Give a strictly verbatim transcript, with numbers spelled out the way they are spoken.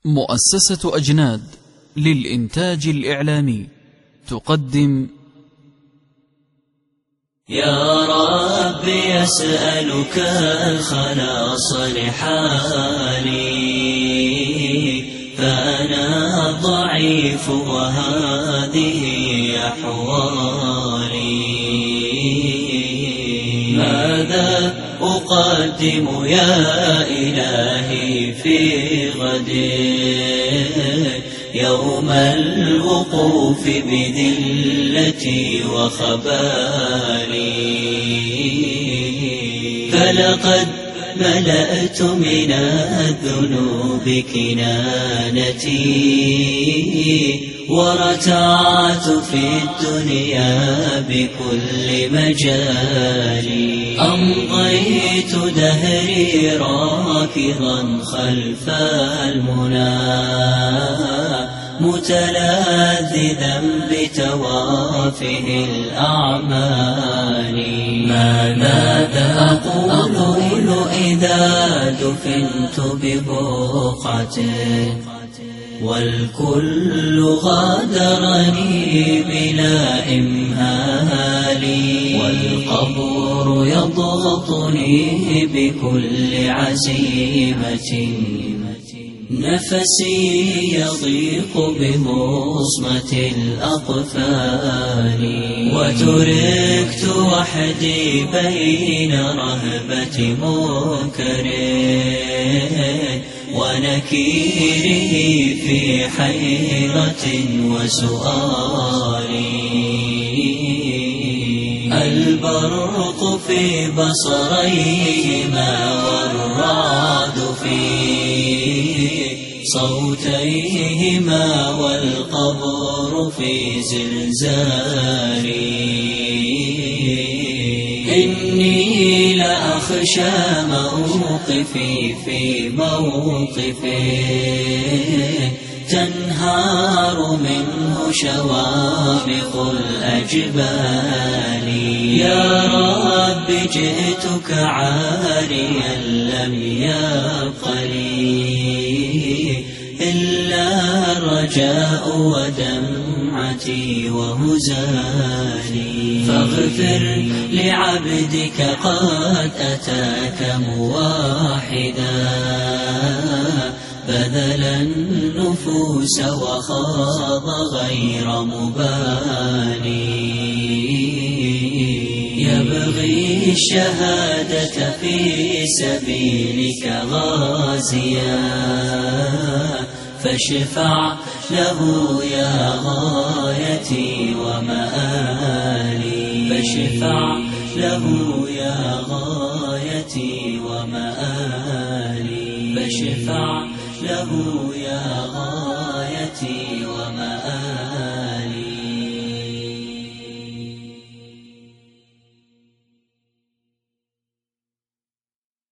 مؤسسة أجناد للإنتاج الإعلامي تقدم يا رب يسألك الخلاص لحالي، فأنا ضعيف وهذه أحوالي. ماذا أقدم يا إلهي في غد يوم الوقوف بذلتي وخبالي؟ فلقد ملأت من الذنوب كنانتي، ورتعت في الدنيا بكل مجالي. أمضيت دهري راكضا خلف المنى، متلاذذا بتوافه الأعمال. ماذا أقول إذا دفنت ببقعته والكل غادرني بلا إمهال، والقبر يضغطني بكل عزيمة، نفسي يضيق بمصمة الأقفال. وتركت وحدي بين رهبة منكر ونكيره في حيرة وسؤال. البرق في بصريهما والرعد في صوتيهما، والقبر في زلزالي. إني لأخشى موقفي في موقفه تنهار منه شوامخ الأجبال. يا رب جئتك عاريا لم يبق لي إلا الرجاء ودمعتي وهزالي. فاغفر لعبدك قد أتاك موحدا، بذل النفوس وخاض غير مبالي. يبغي الشهادة في سبيلك غازيا، فاشفع له يا غايتي ومآلي. فاشفع له يا غايتي ومآلي. فاشفع له يا غايتي ومآلي.